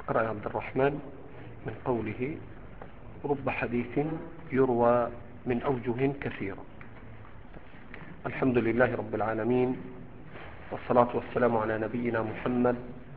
اقرأ يا عبد الرحمن من قوله رب حديث يروى من أوجه كثيرة. الحمد لله رب العالمين، والصلاة والسلام على نبينا محمد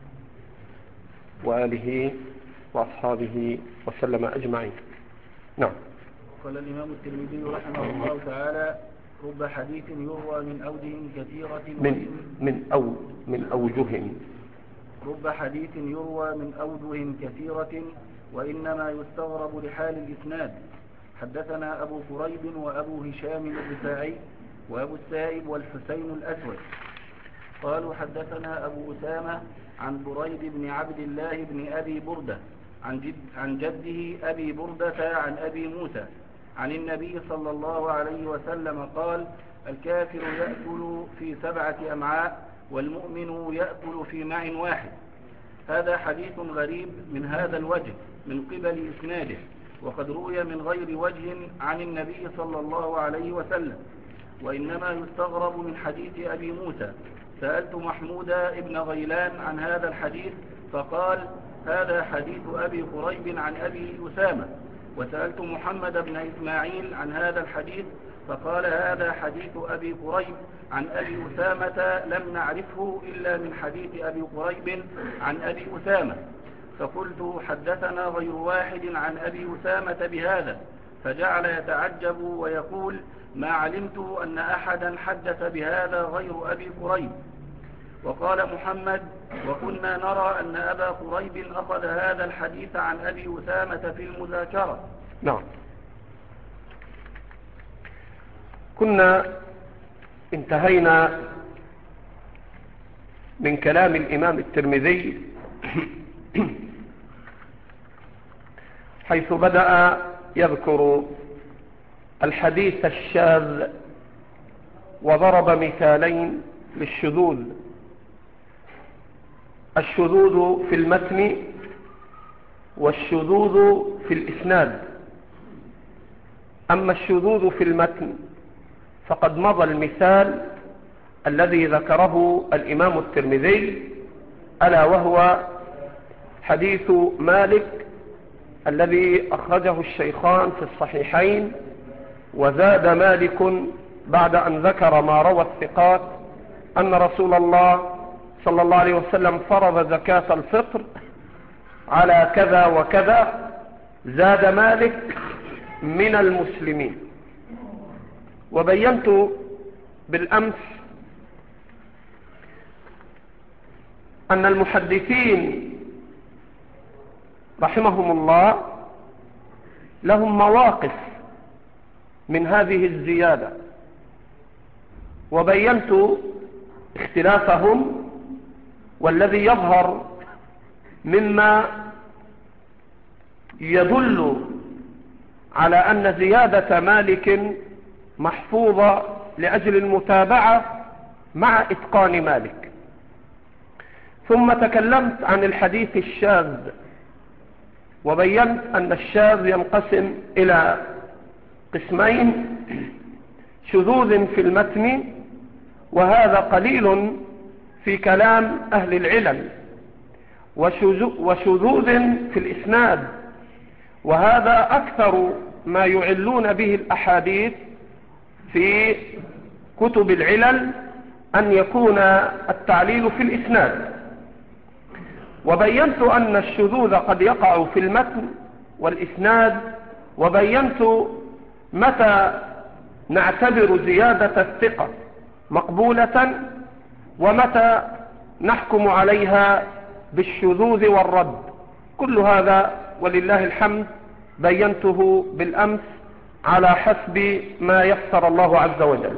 وآله وأصحابه وسلم أجمعين. نعم. قال الإمام الترمذي رحمه الله تعالى: رب حديث يروى من أوجه كثيرة من أوجه. رب حديث يروى من أوجه كثيرة وإنما يستغرب لحال الإسناد. حدثنا أبو كريب وأبو هشام الرفاعي وأبو السائب والحسين الأسود قالوا حدثنا أبو أسامة عن بريد بن عبد الله بن أبي بردة عن جده أبي بردة عن أبي موسى عن النبي صلى الله عليه وسلم قال: الكافر يأكل في 7 أمعاء والمؤمن يأكل في مع واحد. هذا حديث غريب من هذا الوجه من قبل إسناده، وقد روي من غير وجه عن النبي صلى الله عليه وسلم، وإنما يستغرب من حديث أبي موسى. سألت محمود ابن غيلان عن هذا الحديث فقال: هذا حديث أبي قريب عن أبي أسامة. وسألت محمد بن إسماعيل عن هذا الحديث فقال: هذا حديث أبي قريب عن أبي أسامة لم نعرفه إلا من حديث أبي قريب عن أبي أسامة. فقلت: حدثنا غير واحد عن أبي أسامة بهذا. فجعل يتعجب ويقول: ما علمت أن أحدا حدث بهذا غير أبي قريب. وقال محمد: وكنا نرى أن أبا قريب أخذ هذا الحديث عن أبي أسامة في المذاكرة. نعم. كنا انتهينا من كلام الإمام الترمذي حيث بدأ يذكر الحديث الشاذ وضرب مثالين للشذوذ: الشذوذ في المتن والشذوذ في الإسناد. أما الشذوذ في المتن فقد مضى المثال الذي ذكره الإمام الترمذي، ألا وهو حديث مالك الذي أخرجه الشيخان في الصحيحين. وزاد مالك بعد أن ذكر ما روى الثقات أن رسول الله صلى الله عليه وسلم فرض زكاة الفطر على كذا وكذا، زاد مالك من المسلمين. وبينت بالأمس أن المحدثين رحمهم الله لهم مواقف من هذه الزيادة، وبينت اختلافهم، والذي يظهر مما يدل على أن زيادة مالك محفوظة لأجل المتابعة مع إتقان مالك. ثم تكلمت عن الحديث الشاذ، وبينت أن الشاذ ينقسم إلى قسمين: شذوذ في المتن، وهذا قليل في كلام أهل العلل، وشذوذ في الإسناد، وهذا أكثر ما يعلون به الأحاديث في كتب العلل، أن يكون التعليل في الإسناد. وبينت أن الشذوذ قد يقع في المتن والإسناد، وبينت متى نعتبر زيادة الثقة مقبولة ومتى نحكم عليها بالشذوذ والرد. كل هذا ولله الحمد بينته بالأمس على حسب ما يسر الله عز وجل.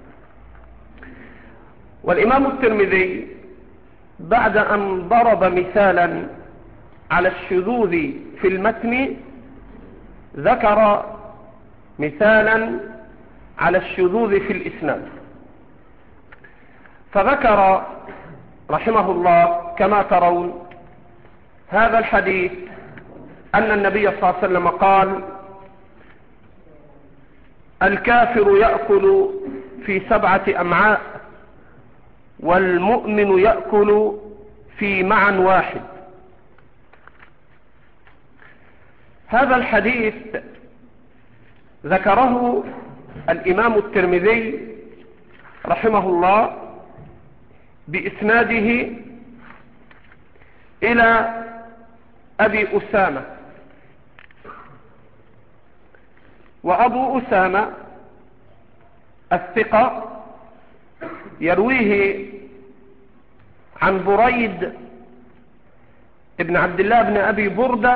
والإمام الترمذي بعد أن ضرب مثالا على الشذوذ في المتن ذكر مثالا على الشذوذ في الإسناد، فذكر رحمه الله كما ترون هذا الحديث أن النبي صلى الله عليه وسلم قال: الكافر يأكل في 7 أمعاء والمؤمن يأكل في مع واحد. هذا الحديث ذكره الإمام الترمذي رحمه الله بإسناده إلى أبي أسامة، وأبو أسامة الثقة يرويه عن بريد ابن عبد الله بن أبي بردة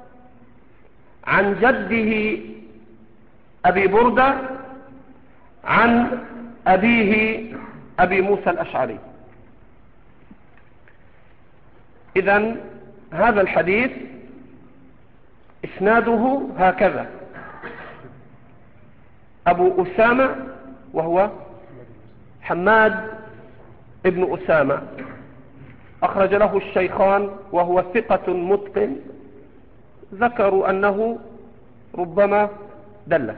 عن جده أبي بردة عن أبيه أبي موسى الأشعري. إذن هذا الحديث إسناده هكذا: أبو أسامة وهو حماد ابن أسامة أخرج له الشيخان، وهو ثقة متقن، ذكروا أنه ربما دلس.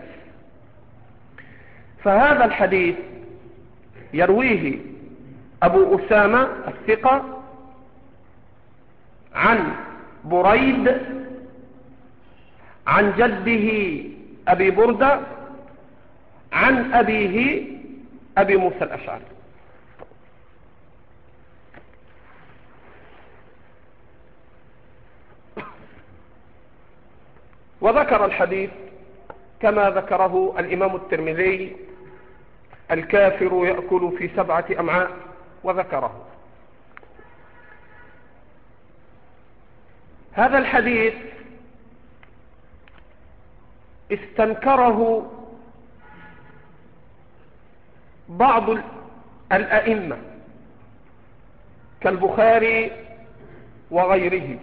فهذا الحديث يرويه أبو أسامة الثقة عن بريد عن جده أبي بردة عن أبيه أبي موسى الأشعري. وذكر الحديث كما ذكره الإمام الترمذي: الكافر يأكل في 7 أمعاء، وذكره. هذا الحديث استنكره بعض الأئمة كالبخاري وغيره،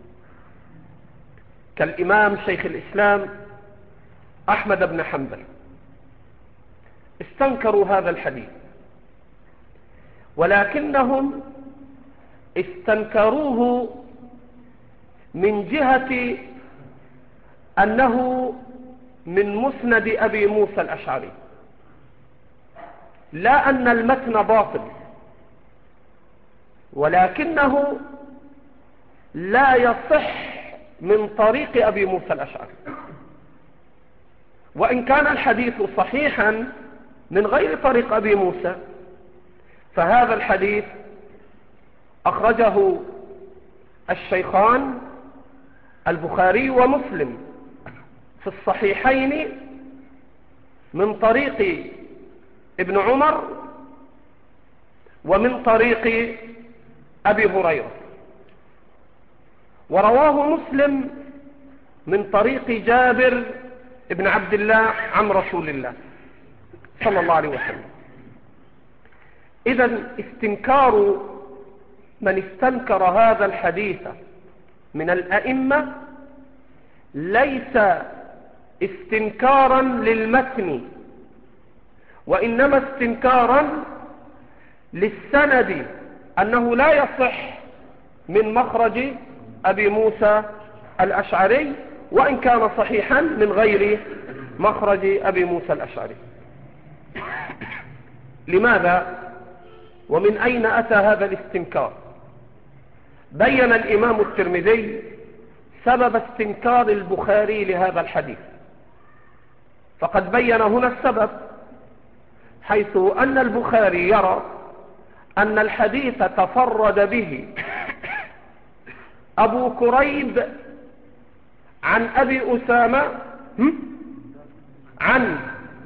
كالإمام شيخ الإسلام أحمد بن حنبل، استنكروا هذا الحديث، ولكنهم استنكروه من جهة أنه من مسند أبي موسى الأشعري، لا أن المتن باطل، ولكنه لا يصح من طريق أبي موسى الأشعري. وإن كان الحديث صحيحا من غير طريق أبي موسى، فهذا الحديث أخرجه الشيخان البخاري ومسلم في الصحيحين من طريق ابن عمر ومن طريق أبي هريرة، ورواه مسلم من طريق جابر ابن عبد الله عن رسول الله صلى الله عليه وسلم. إذن استنكار من استنكر هذا الحديث من الأئمة ليس استنكارا للمتن، وإنما استنكارا للسند، أنه لا يصح من مخرج أبي موسى الأشعري، وإن كان صحيحا من غير مخرج أبي موسى الأشعري. لماذا ومن أين أتى هذا الاستنكار؟ بين الإمام الترمذي سبب استنكار البخاري لهذا الحديث، فقد بين هنا السبب، حيث أن البخاري يرى أن الحديث تفرد به أبو كريب عن أبي أسامة عن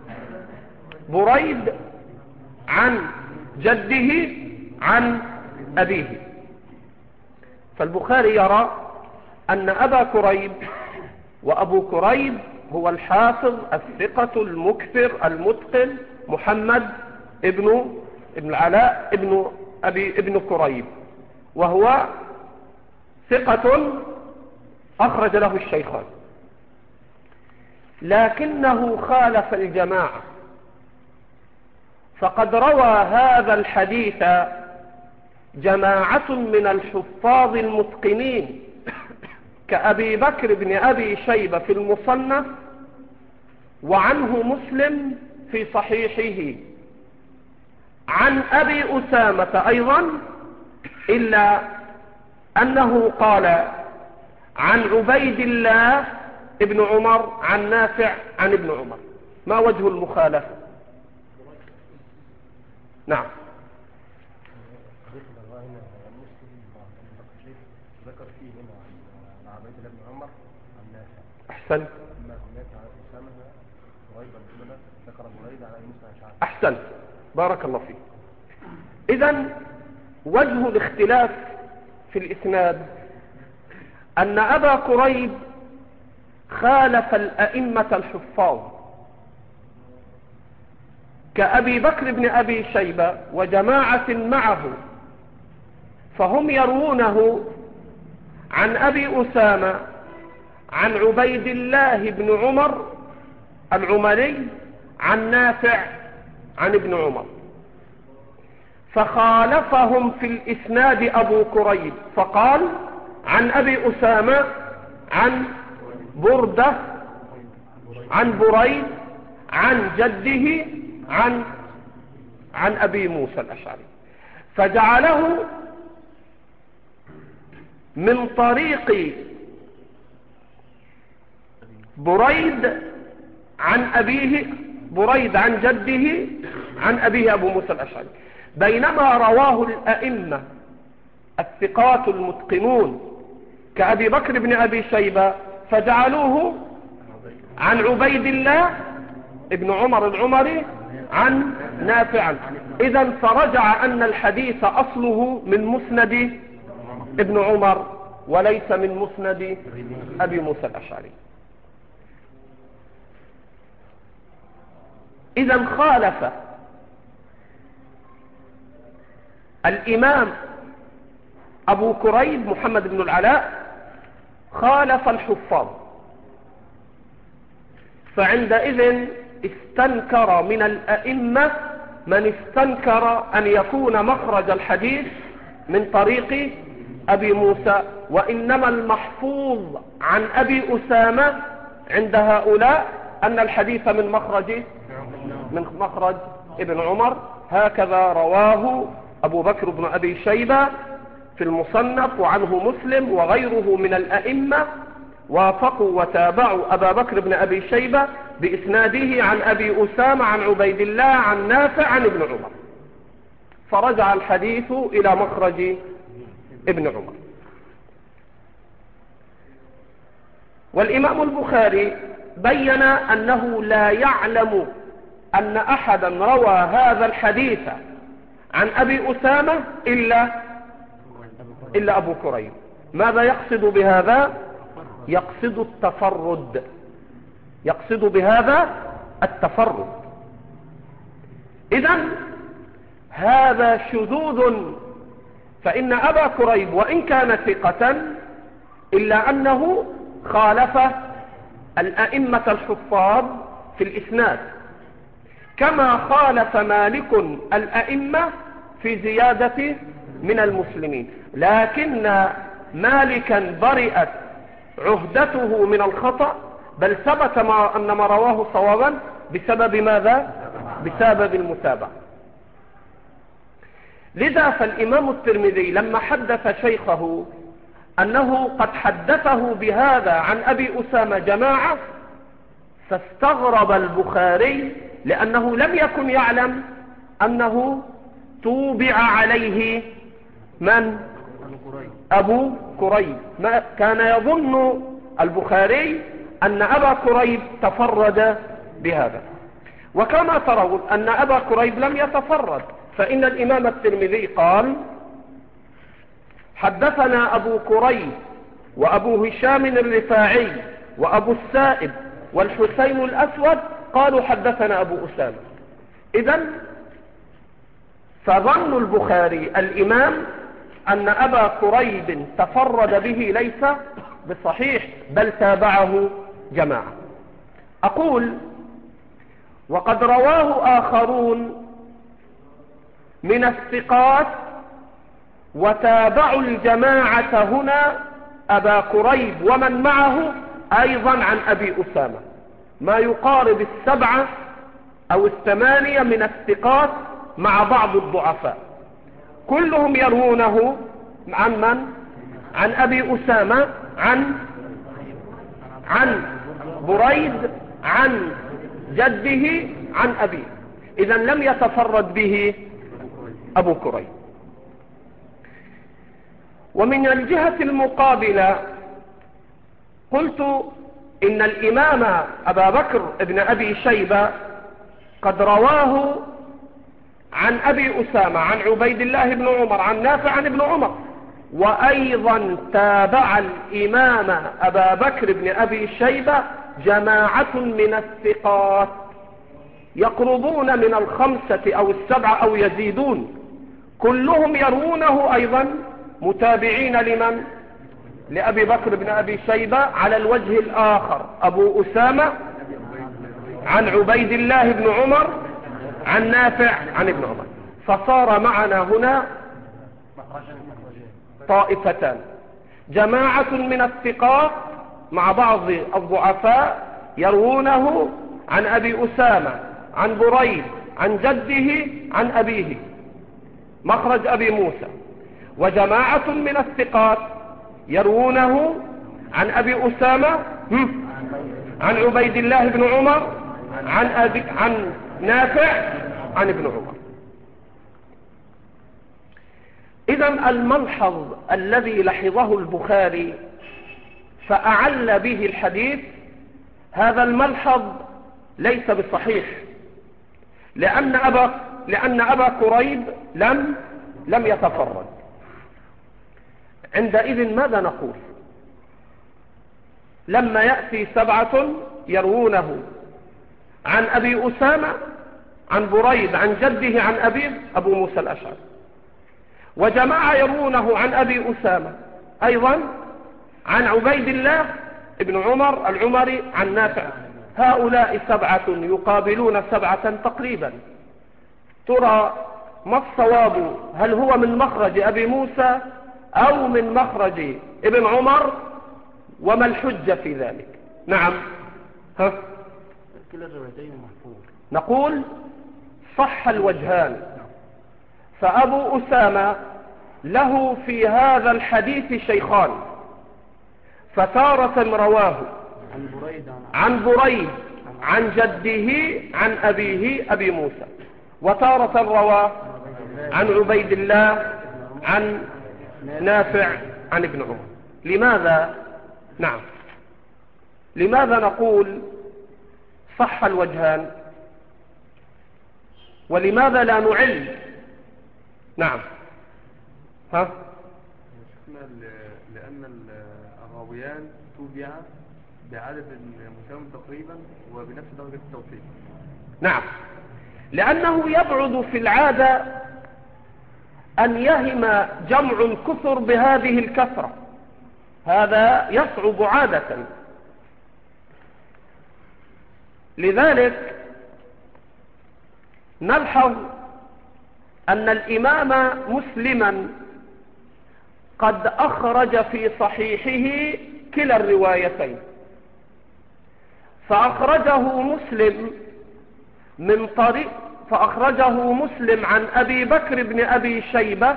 بريد عن جده عن أبيه. فالبخاري يرى أن أبا كريب وأبو كريب هو الحافظ الثقة المكثر المتقن محمد ابن العلاء ابن كريب، وهو ثقة أخرج له الشيخان، لكنه خالف الجماعة، فقد روى هذا الحديث جماعة من الحفاظ المتقنين كأبي بكر بن أبي شيبة في المصنف، وعنه مسلم في صحيحه، عن أبي أسامة أيضا، إلا أنه قال عن عبيد الله ابن عمر عن نافع عن ابن عمر. ما وجه المخالفة؟ نعم. ذكر فيه هنا عن عبيد الله بن عمر عن نافع. أحسن. أحسن، بارك الله فيك. إذن وجه الاختلاف في الإسناد أن أبا كريب خالف الأئمة الحفاظ كأبي بكر بن أبي شيبة وجماعة معه، فهم يروونه عن أبي أسامة عن عبيد الله بن عمر العمري عن نافع عن ابن عمر، فخالفهم في الإسناد أبو كريب فقال عن أبي أسامة عن بردة عن بريد عن جده عن أبي موسى الأشعري، فجعله من طريق بريد عن أبيه، بريد عن جده عن أبيه أبو موسى الأشعري، بينما رواه الأئمة الثقات المتقنون كأبي بكر بن أبي شيبة فجعلوه عن عبيد الله ابن عمر العمري عن نافع. إذن فرجع أن الحديث أصله من مسند ابن عمر وليس من مسند أبي موسى الأشعري. إذن خالف الإمام أبو كريب محمد بن العلاء خالف الحفاظ، فعندئذ استنكر من الأئمة من استنكر أن يكون مخرج الحديث من طريق أبي موسى، وإنما المحفوظ عن أبي أسامة عند هؤلاء أن الحديث من مخرج ابن عمر. هكذا رواه أبو بكر بن أبي شيبة في المصنف، وعنه مسلم وغيره من الأئمة وافقوا وتابعوا أبا بكر بن أبي شيبة بإسناده عن أبي أسامة عن عبيد الله عن نافع عن ابن عمر، فرجع الحديث إلى مخرج ابن عمر. والإمام البخاري بين أنه لا يعلم أن أحدا روى هذا الحديث عن أبي أسامة إلا أبو كريب. ماذا يقصد بهذا؟ يقصد التفرد، يقصد بهذا التفرد. إذن هذا شذوذ، فإن أبا كريب وإن كان ثقة إلا أنه خالف الأئمة الحفاظ في الإسناد، كما خالف مالك الأئمة في زيادة من المسلمين، لكن مالكا برئت عهدته من الخطأ، بل ثبت أن ما رواه صوابا بسبب ماذا؟ بسبب المتابعة. لذا فالإمام الترمذي لما حدث شيخه أنه قد حدثه بهذا عن أبي أسامة جماعة، فاستغرب البخاري لأنه لم يكن يعلم أنه توبع عليه من؟ أبو كريب. ما كان يظن البخاري أن أبا كريب تفرد بهذا، وكما ترون أن أبا كريب لم يتفرد، فإن الإمام الترمذي قال حدثنا أبو كريب وأبو هشام الرفاعي وأبو السائب والحسين الأسود قالوا حدثنا أبو أسامة. إذن فظن البخاري الإمام أن أبا كريب تفرد به ليس بصحيح، بل تابعه جماعة. أقول وقد رواه آخرون من الثقات وتابعوا الجماعة هنا أبا كريب ومن معه أيضا عن أبي أسامة، ما يقارب 7 أو 8 من الثقات مع بعض الضعفاء، كلهم يروونه عن من؟ عن أبي أسامة عن بريد عن جده عن أبيه. إذن لم يتفرد به أبو كريب. ومن الجهة المقابلة قلت إن الإمام أبا بكر ابن أبي شيبة قد رواه عن أبي أسامة عن عبيد الله بن عمر عن نافع عن ابن عمر، وأيضا تابع الإمام أبا بكر بن أبي شيبة جماعة من الثقات يقربون من 5 أو 7 أو يزيدون، كلهم يروونه أيضا متابعين لمن؟ لأبي بكر بن أبي شيبة على الوجه الآخر، أبو أسامة عن عبيد الله بن عمر عن نافع عن ابن عمر. فصار معنا هنا طائفتان، جماعة من الثقات مع بعض الضعفاء يروونه عن أبي أسامة عن بريد عن جده عن أبيه مخرج أبي موسى، وجماعة من الثقات يروونه عن أبي أسامة عن عبيد الله بن عمر عن نافع عن ابن عمر. إذن الملحظ الذي لحظه البخاري فأعل به الحديث، هذا الملحظ ليس بصحيح، لأن أبا كريب لم يتفرد. عندئذ ماذا نقول لما يأتي 7 يروونه عن أبي أسامة عن بريد عن جده عن أبيه أبو موسى الأشعري، وجماعة يروونه عن أبي أسامة أيضا عن عبيد الله ابن عمر العمري عن نافع، هؤلاء 7 يقابلون 7 تقريبا. ترى ما الصواب؟ هل هو من مخرج أبي موسى أو من مخرج ابن عمر؟ وما الحجة في ذلك؟ نعم، كلا الروايتين محفوظ. نقول صح الوجهان، فأبو أسامة له في هذا الحديث شيخان، فتارة رواه عن بريد عن جده عن أبيه أبي موسى، وتارة رواه عن عبيد الله عن نافع عن ابن عمر. لماذا؟ نعم، لماذا نقول صح الوجهان ولماذا لا نعل؟ نعم، لأن الراويان توبع بعدد مساوي تقريبا وبنفس درجة التوفيق. نعم، لأنه يبعد في العادة أن يهم جمع كثر بهذه الكثرة، هذا يصعب عادة. لذلك نلحظ أن الإمام مسلما قد أخرج في صحيحه كلا الروايتين، فأخرجه مسلم عن أبي بكر بن أبي شيبة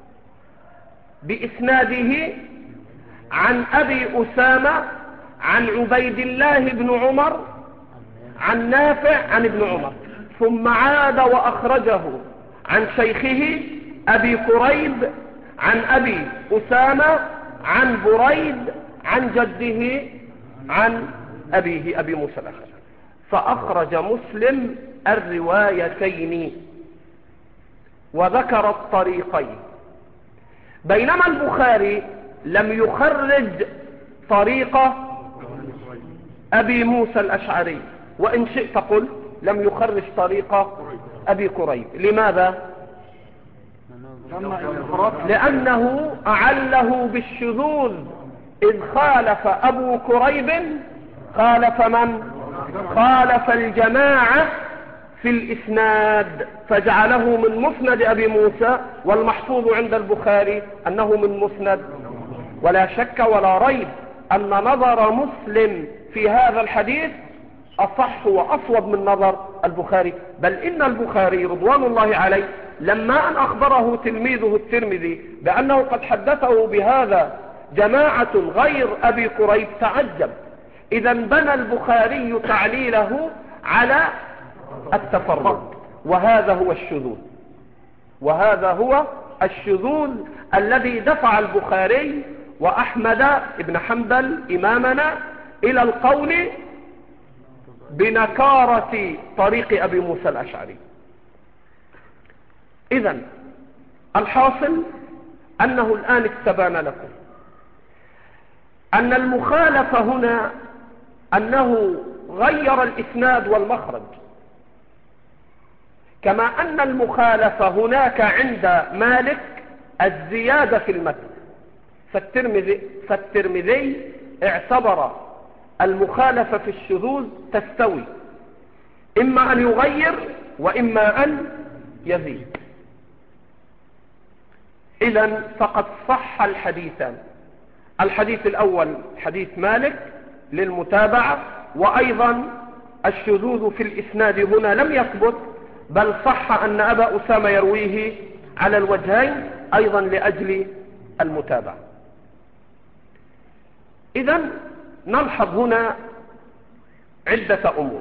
بإسناده عن أبي أسامة عن عبيد الله بن عمر عن نافع عن ابن عمر، ثم عاد وأخرجه عن شيخه أبي كريب عن أبي أسامة عن بريد عن جده عن أبيه أبي موسى الأشعري، فأخرج مسلم الروايتين وذكر الطريقين، بينما البخاري لم يخرج طريقة أبي موسى الأشعري، وإن شئت قل لم يخرج طريقة أبي كريب. لماذا؟ لأنه أعله بالشذوذ، إذ خالف أبو كريب خالف من؟ خالف الجماعة في الإسناد، فجعله من مسند أبي موسى، والمحفوظ عند البخاري أنه من مسند. ولا شك ولا ريب أن نظر مسلم في هذا الحديث أصح وأصوب من نظر البخاري، بل إن البخاري رضوان الله عليه لما أن أخبره تلميذه الترمذي بأنه قد حدثه بهذا جماعة غير أبي كريب تعجب، إذا بنى البخاري تعليله على التفرد، وهذا هو الشذوذ، وهذا هو الشذوذ الذي دفع البخاري وأحمد بن حنبل إمامنا إلى القول بنكارة طريق أبي موسى الأشعري. إذن الحاصل أنه الآن استبان لكم أن المخالفة هنا أنه غير الإسناد والمخرج، كما أن المخالفة هناك عند مالك الزيادة في المتن، فالترمذي اعتبر المخالفة في الشذوذ تستوي، إما أن يغير وإما أن يزيد. إذن فقد صح الحديثان، الحديث الأول حديث مالك للمتابعة، وأيضا الشذوذ في الإسناد هنا لم يثبت، بل صح أن أبا أسامة يرويه على الوجهين أيضا لأجل المتابعة. إذن نلحظ هنا عدة أمور.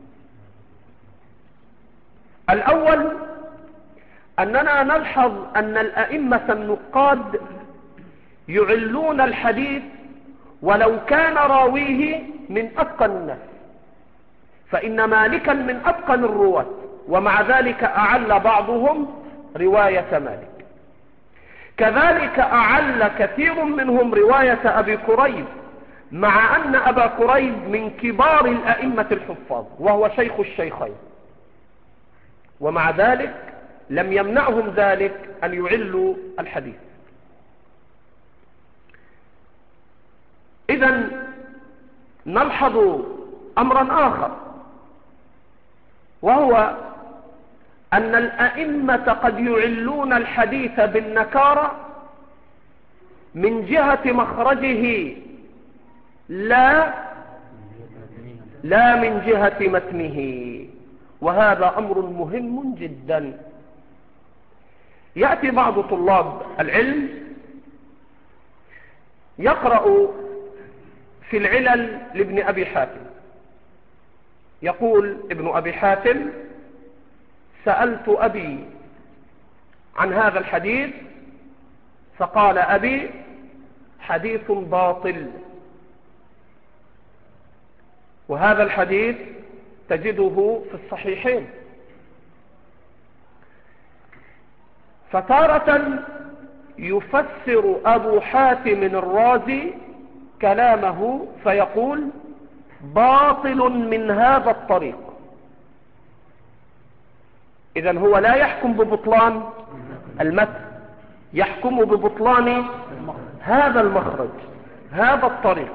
الأول أننا نلحظ أن الأئمة النقاد يعلون الحديث ولو كان راويه من أتقن الناس، فإن مالكا من أتقن الرواة، ومع ذلك أعل بعضهم رواية مالك. كذلك أعل كثير منهم رواية أبي كريب، مع أن أبا كريب من كبار الأئمة الحفاظ وهو شيخ الشيخين، ومع ذلك لم يمنعهم ذلك أن يعلوا الحديث. إذن نلحظ أمرا آخر، وهو أن الأئمة قد يعلون الحديث بالنكارة من جهة مخرجه لا من جهة متنه، وهذا أمر مهم جدا. يأتي بعض طلاب العلم يقرأ في العلل لابن أبي حاتم، يقول ابن أبي حاتم: سألت أبي عن هذا الحديث فقال أبي حديث باطل. وهذا الحديث تجده في الصحيحين. فتارة يفسر أبو حاتم الرازي كلامه فيقول باطل من هذا الطريق. إذن هو لا يحكم ببطلان المتن، يحكم ببطلان هذا المخرج، هذا الطريق.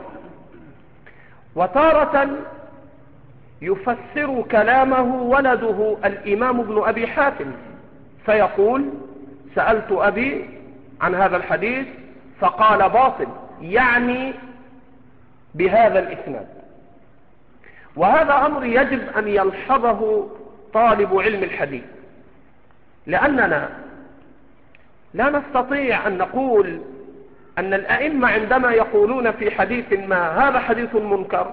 وتارة يفسر كلامه ولده الإمام ابن أبي حاتم فيقول سألت أبي عن هذا الحديث فقال باطل، يعني بهذا الإسناد. وهذا أمر يجب أن يلحظه طالب علم الحديث، لأننا لا نستطيع أن نقول أن الأئمة عندما يقولون في حديث ما هذا حديث منكر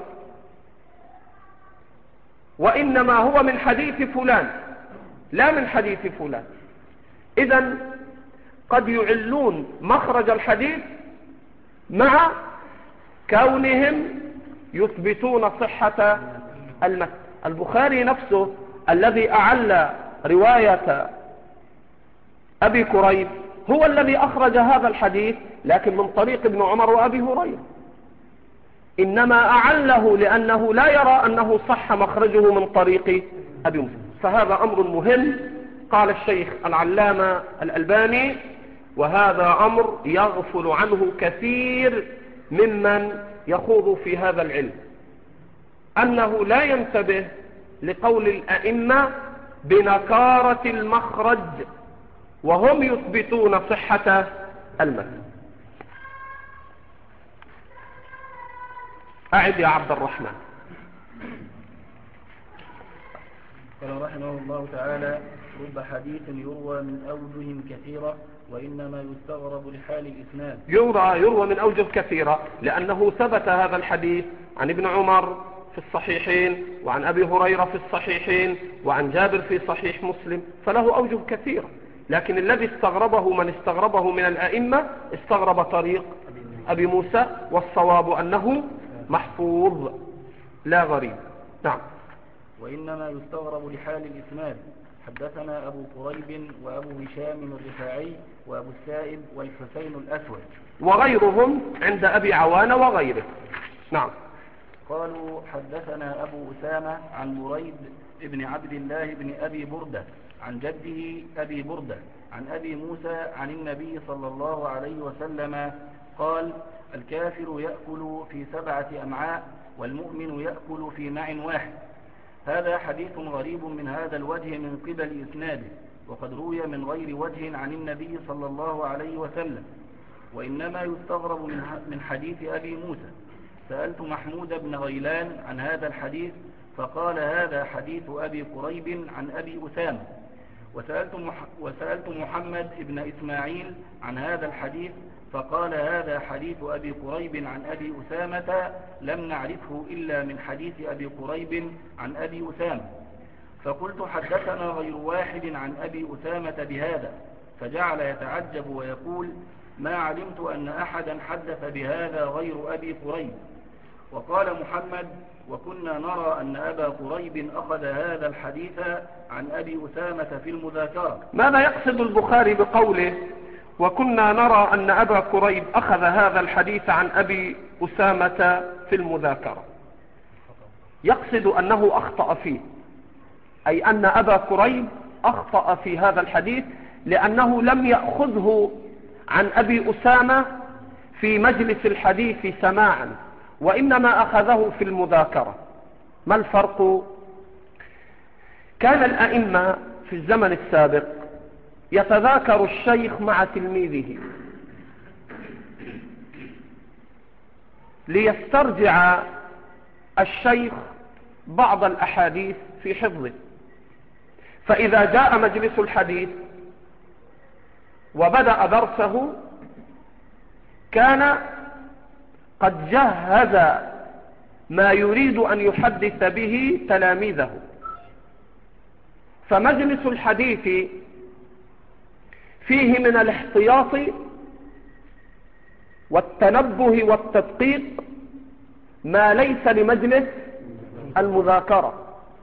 وإنما هو من حديث فلان لا من حديث فلان. إذن قد يعلون مخرج الحديث مع كونهم يثبتون صحة المتن. البخاري نفسه الذي أعل رواية أبي كريب هو الذي أخرج هذا الحديث، لكن من طريق ابن عمر وأبي هريرة، إنما أعله لأنه لا يرى أنه صح مخرجه من طريق أبي موسى. فهذا أمر مهم. قال الشيخ العلامة الألباني: وهذا أمر يغفل عنه كثير ممن يخوض في هذا العلم، أنه لا ينتبه لقول الأئمة بنكارة المخرج وهم يثبتون صحة المتن. أعد يا عبد الرحمن. قال رحمه الله تعالى: رب حديث يروى من أوجه كثيرة وإنما يستغرب لحال الإسناد. يروى من أوجه كثيرة لأنه ثبت هذا الحديث عن ابن عمر في الصحيحين، وعن أبي هريرة في الصحيحين، وعن جابر في صحيح مسلم، فله أوجه كثيرة. لكن الذي استغربه من استغربه من الأئمة استغرب طريق أبي موسى، والصواب أنه محفوظ لا غريب. نعم. وإنما يستغرب لحال الإسناد. حدثنا أبو قريب وأبو هشام الرفاعي وأبو السائب والحسين الأسود وغيرهم عند أبي عوان وغيره. نعم. قالوا حدثنا أبو أسامة عن بريد ابن عبد الله بن أبي بردة عن جده أبي بردة عن أبي موسى عن النبي صلى الله عليه وسلم قال: الكافر يأكل في 7 أمعاء والمؤمن يأكل في مع واحد. هذا حديث غريب من هذا الوجه من قبل إسناده، وقد روي من غير وجه عن النبي صلى الله عليه وسلم، وإنما يستغرب من حديث أبي موسى. سألت محمود بن غيلان عن هذا الحديث فقال: هذا حديث أبي قريب عن أبي أسامة. وسألت محمد بن إسماعيل عن هذا الحديث فقال: هذا حديث أبي قريب عن أبي أسامة، لم نعرفه إلا من حديث أبي قريب عن أبي أسامة. فقلت: حدثنا غير واحد عن أبي أسامة بهذا. فجعل يتعجب ويقول: ما علمت أن أحدا حدث بهذا غير أبي قريب. وقال محمد: وكنا نرى أن أبا قريب أخذ هذا الحديث عن أبي أسامة في المذاكرة. ماذا يقصد البخاري بقوله وكنا نرى أن أبا قريب أخذ هذا الحديث عن أبي أسامة في المذاكرة؟ يقصد أنه أخطأ فيه، أي أن أبا قريب أخطأ في هذا الحديث لأنه لم يأخذه عن أبي أسامة في مجلس الحديث سماعا، وإنما أخذه في المذاكرة. ما الفرق؟ كان الأئمة في الزمن السابق يتذاكر الشيخ مع تلميذه ليسترجع الشيخ بعض الأحاديث في حفظه، فإذا جاء مجلس الحديث وبدأ درسه كان قد جهز ما يريد أن يحدث به تلاميذه، فمجلس الحديث فيه من الاحتياط والتنبه والتدقيق ما ليس لمجلس المذاكرة.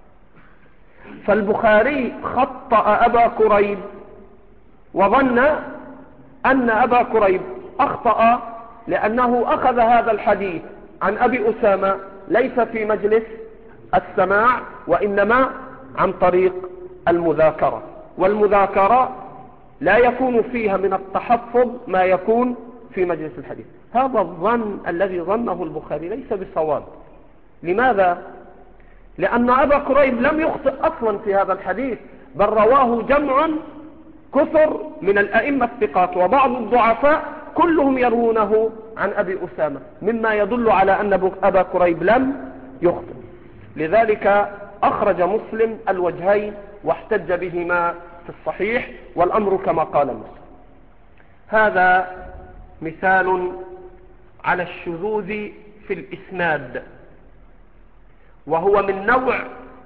فالبخاري خطأ أبا قريب وظن أن أبا قريب أخطأ لأنه أخذ هذا الحديث عن أبي أسامة ليس في مجلس السماع، وإنما عن طريق المذاكرة، والمذاكرة لا يكون فيها من التحفظ ما يكون في مجلس الحديث. هذا الظن الذي ظنه البخاري ليس بصواب. لماذا؟ لأن أبا قريب لم يخطئ أصلا في هذا الحديث، بل رواه جمع كثر من الأئمة الثقات وبعض الضعفاء كلهم يروونه عن أبي أسامة، مما يدل على أن أبا قريب لم يخطئ. لذلك أخرج مسلم الوجهين واحتج بهما في الصحيح، والأمر كما قال مسلم. هذا مثال على الشذوذ في الإسناد، وهو من نوع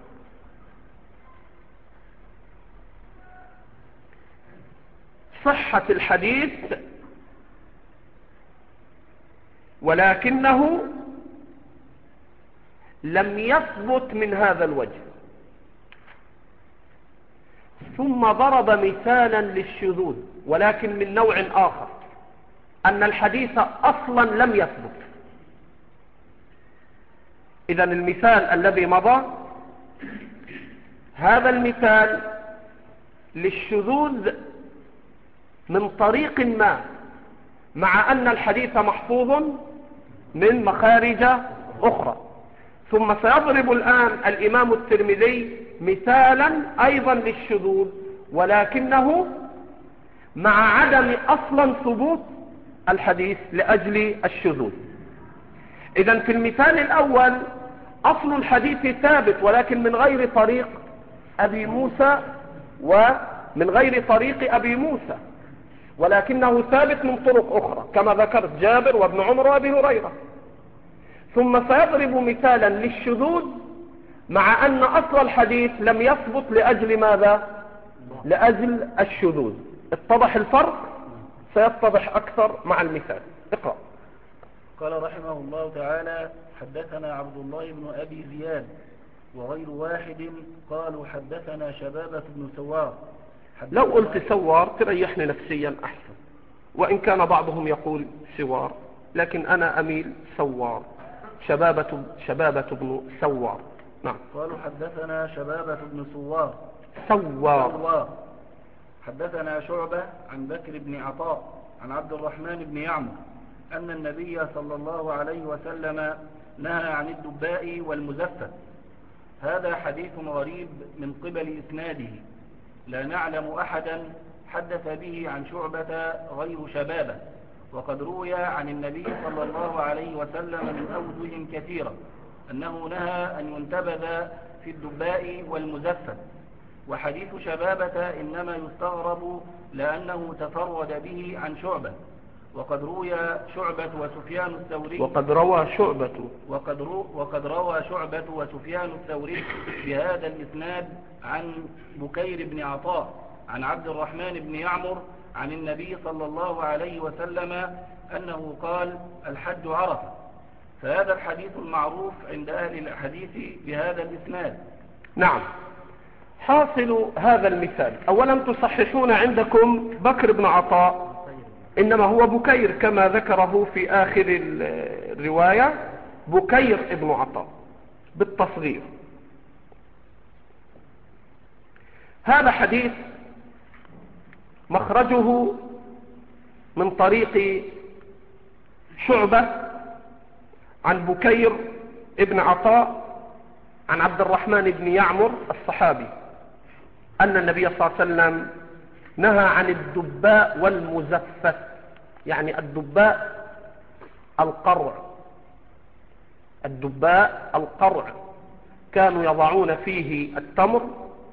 صحة الحديث، ولكنه لم يثبت من هذا الوجه. ثم ضرب مثالا للشذوذ ولكن من نوع آخر، أن الحديث أصلا لم يثبت. إذن المثال الذي مضى هذا المثال للشذوذ من طريق ما، مع أن الحديث محفوظ من مخارج أخرى. ثم سيضرب الآن الإمام الترمذي مثالا أيضا للشذوذ، ولكنه مع عدم أصلا ثبوت الحديث لأجل الشذوذ. إذن في المثال الأول أصل الحديث ثابت ولكن من غير طريق أبي موسى ومن غير طريق أبي موسى، ولكنه ثابت من طرق أخرى كما ذكرت جابر وابن عمر وابي هريرة. ثم سيضرب مثالا للشذوذ مع أن أصل الحديث لم يثبت لأجل ماذا؟ لأجل الشذوذ. اتضح الفرق؟ سيتضح أكثر مع المثال. اقرأ. قال رحمه الله تعالى: حدثنا عبد الله بن أبي زياد وغير واحد قالوا حدثنا شبابة بن سوار. لو قلت سوار تريحني نفسيا أحسن، وإن كان بعضهم يقول سوار، لكن أنا أميل سوار. شبابة بن سوار. نعم. قالوا حدثنا شبابة بن سوار. سوار. حدثنا شعبة عن بكر بن عطاء عن عبد الرحمن بن يعمر أن النبي صلى الله عليه وسلم نهى عن الدباء والمزفت. هذا حديث غريب من قبل إسناده، لا نعلم أحدا حدث به عن شعبة غير شبابة، وقد روي عن النبي صلى الله عليه وسلم من أوجه كثيرة أنه نهى أن ينتبذ في الدباء والمزفت. وحديث شبابة إنما يستغرب لأنه تفرد به عن شعبة، وقد روى شعبة وسفيان الثوري بهذا الإسناد عن بكير بن عطاء عن عبد الرحمن بن يعمر عن النبي صلى الله عليه وسلم أنه قال: الحج عرفة. فهذا الحديث المعروف عند أهل الحديث بهذا الإسناد. نعم. حاصل هذا المثال: أولا تصححون عندكم بكر بن عطاء، إنما هو بكير كما ذكره في آخر الرواية، بكير ابن عطاء بالتصغير. هذا حديث مخرجه من طريق شعبة عن بكير ابن عطاء عن عبد الرحمن بن يعمر الصحابي أن النبي صلى الله عليه وسلم نهى عن الدباء والمزفت. يعني الدباء القرع كانوا يضعون فيه التمر،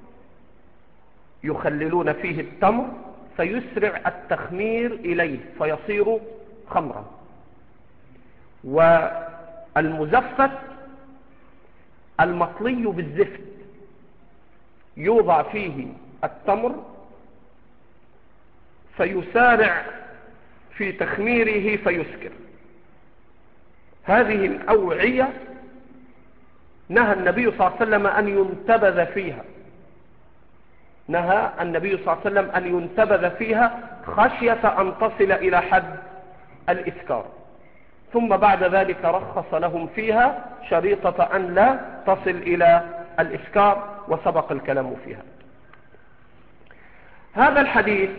يخللون فيه التمر فيسرع التخمير إليه فيصير خمرا. والمزفت المطلي بالزفت، يوضع فيه التمر فيسارع في تخميره فيسكر. هذه الأوعية نهى النبي صلى الله عليه وسلم أن ينتبذ فيها، نهى النبي صلى الله عليه وسلم أن ينتبذ فيها خشية أن تصل إلى حد الإسكار، ثم بعد ذلك رخص لهم فيها شريطة أن لا تصل إلى الإسكار، وسبق الكلام فيها. هذا الحديث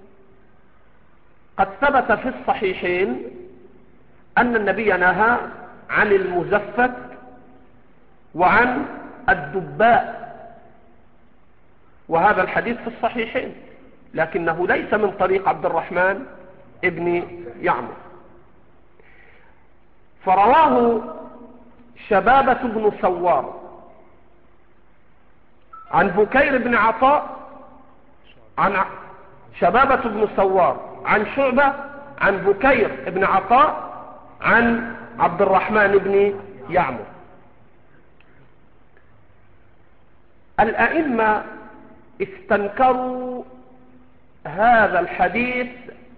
قد ثبت في الصحيحين أن النبي نهى عن المزفت وعن الدباء، وهذا الحديث في الصحيحين، لكنه ليس من طريق عبد الرحمن ابن يعمر. فرواه شبابة بن سوار عن بكير بن عطاء عن شبابة بن سوار عن شعبة عن بكير بن عطاء عن عبد الرحمن بن يعمر. الأئمة استنكروا هذا الحديث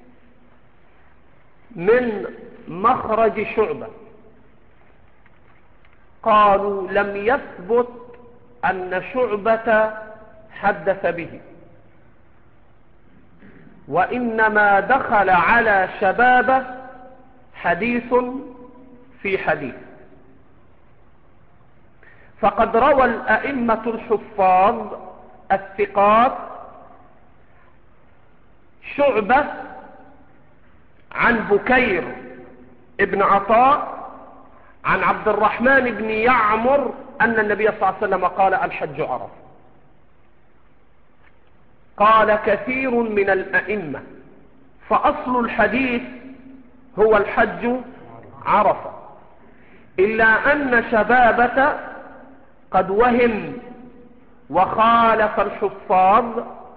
من مخرج شعبة، قالوا لم يثبت أن شعبة حدث به، وإنما دخل على شبابه حديث في حديث. فقد روى الأئمة الحفاظ الثقات شعبة عن بكير ابن عطاء عن عبد الرحمن بن يعمر أن النبي صلى الله عليه وسلم قال: الحج عرفة. قال كثير من الأئمة فأصل الحديث هو الحج عرفة، إلا أن شبابة قد وهم وخالف الحفاظ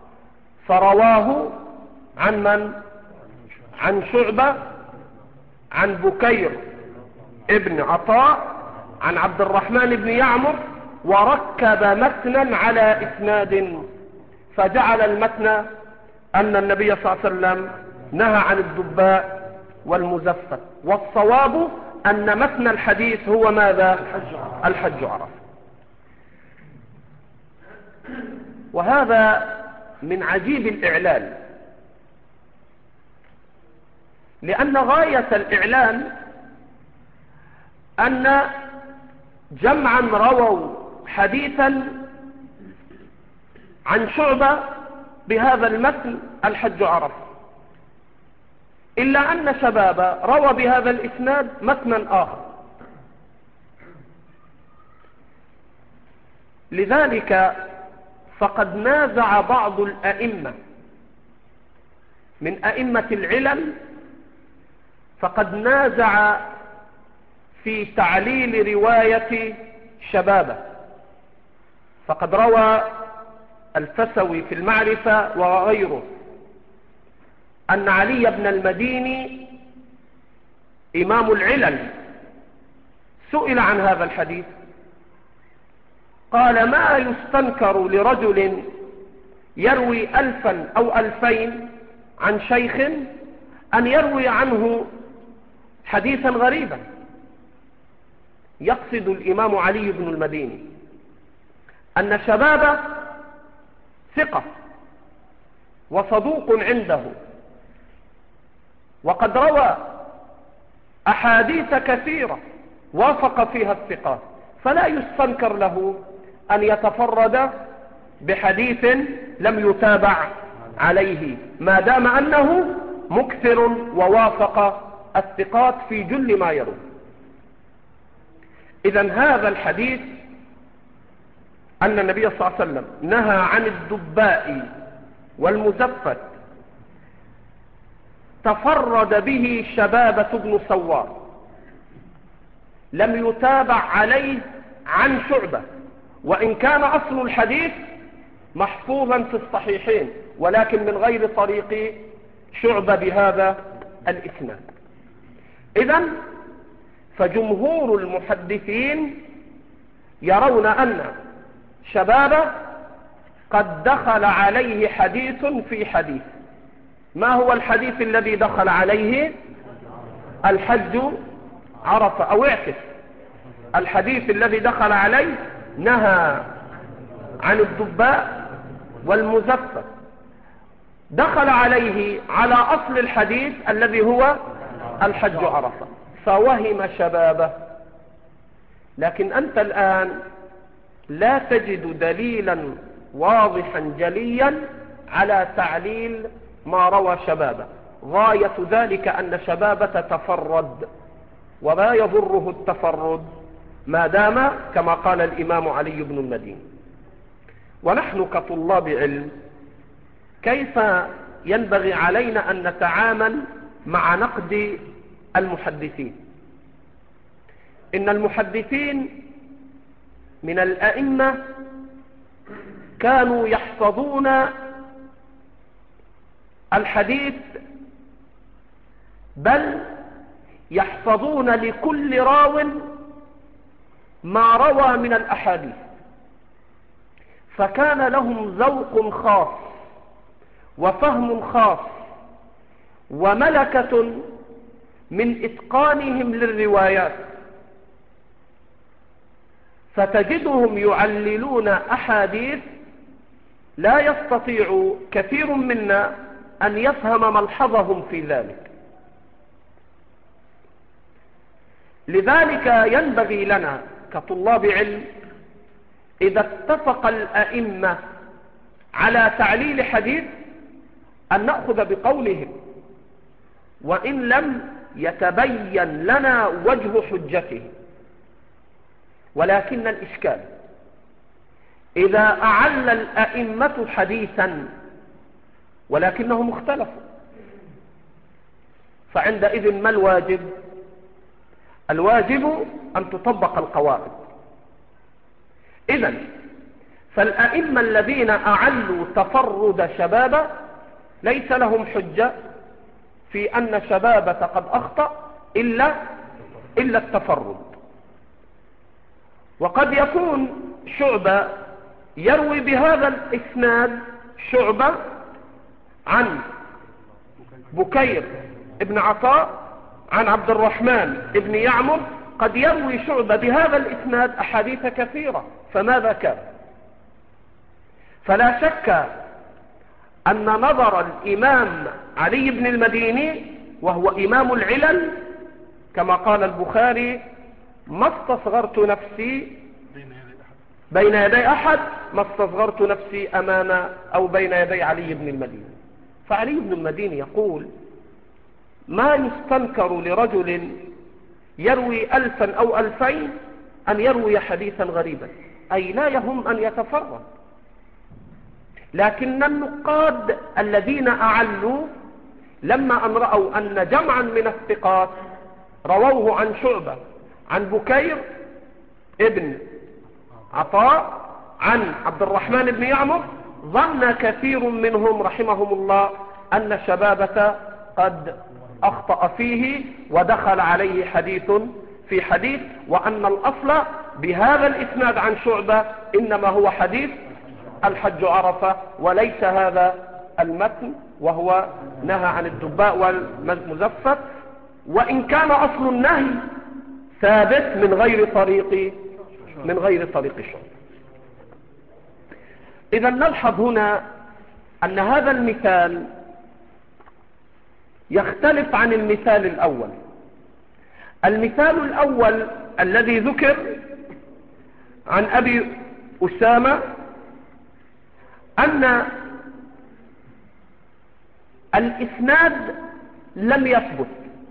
فرواه عن من؟ عن شعبة عن بكير ابن عطاء عن عبد الرحمن بن يعمر، وركب متنا على إسناد، فجعل المتن أن النبي صلى الله عليه وسلم نهى عن الدباء والمزفت، والصواب أن متن الحديث هو ماذا؟ الحج عرفة. وهذا من عجيب الإعلان، لأن غاية الإعلان أن جمعا رووا حديثا عن شعبة بهذا المتن الحج عرفة، إلا أن شباب روى بهذا الإسناد متنا آخر. لذلك فقد نازع بعض الأئمة من أئمة العلل، فقد نازع في تعليل رواية شبابة، فقد روى الفسوي في المعرفة وغيره أن علي بن المديني إمام العلل سئل عن هذا الحديث، قال: ما يستنكر لرجل يروي 1000 أو 2000 عن شيخ أن يروي عنه حديثا غريبا. يقصد الإمام علي بن المديني أن شبابه ثقة وصدوق عنده، وقد روى أحاديث كثيرة وافق فيها الثقات، فلا يستنكر له أن يتفرد بحديث لم يتابع عليه، ما دام أنه مكثر ووافق الثقات في جل ما يروي. إذن هذا الحديث أن النبي صلى الله عليه وسلم نهى عن الدباء والمزفت تفرد به شبابة بن سوار، لم يتابع عليه عن شعبة، وإن كان أصل الحديث محفوظا في الصحيحين، ولكن من غير طريق شعبة بهذا الإسناد. إذن فجمهور المحدثين يرون أن شبابه قد دخل عليه حديث في حديث. ما هو الحديث الذي دخل عليه؟ الحج عرفة، أو اعكس، الحديث الذي دخل عليه نهى عن الدباء والمزفت، دخل عليه على أصل الحديث الذي هو الحج عرفة، فوهم شبابه. لكن أنت الآن لا تجد دليلا واضحا جليا على تعليل ما روى شبابه. غاية ذلك أن شبابه تفرد، ولا يضره التفرد ما دام كما قال الإمام علي بن المديني. ونحن كطلاب علم كيف ينبغي علينا أن نتعامل مع نقد المحدثين؟ إن المحدثين من الأئمة كانوا يحفظون الحديث، بل يحفظون لكل راو ما روى من الأحاديث، فكان لهم ذوق خاص وفهم خاص وملكة من إتقانهم للروايات، فتجدهم يعللون أحاديث لا يستطيع كثير منا أن يفهم ملحظهم في ذلك. لذلك ينبغي لنا كطلاب علم إذا اتفق الأئمة على تعليل حديث أن نأخذ بقولهم، وإن لم يتبين لنا وجه حجته. ولكن الإشكال إذا أعل الأئمة حديثا ولكنهم اختلفوا، فعندئذ ما الواجب؟ الواجب أن تطبق القواعد. إذن فالأئمة الذين أعلوا تفرد شبابة ليس لهم حجة في أن شبابة قد أخطأ إلا التفرد. وقد يكون شعبة يروي بهذا الإسناد شعبة عن بكير ابن عطاء عن عبد الرحمن ابن يعمر، قد يروي شعبة بهذا الإسناد أحاديث كثيرة، فماذا كان؟ فلا شك أن نظر الإمام علي بن المديني وهو إمام العلل كما قال البخاري: ما استصغرت نفسي بين يدي أحد، ما استصغرت نفسي أمام أو بين يدي علي بن المديني. فعلي بن المديني يقول: ما يستنكر لرجل يروي 1000 أو 2000 أن يروي حديثا غريبا، أي لا يهم أن يتفرد. لكن النقاد الذين أعلوا لما أن رأوا أن جمعا من الثقات رووه عن شعبة عن بكير ابن عطاء عن عبد الرحمن بن يعمر، ظن كثير منهم رحمهم الله أن شبابة قد أخطأ فيه ودخل عليه حديث في حديث، وأن الأصل بهذا الإسناد عن شعبة إنما هو حديث الحج عرفة، وليس هذا المتن وهو نهى عن الدباء والمزفت، وإن كان أصل النهي ثابت من غير طريق شعبة. إذا نلحظ هنا أن هذا المثال يختلف عن المثال الأول. المثال الأول الذي ذكر عن أبي أسامة أن الإسناد لم يثبت،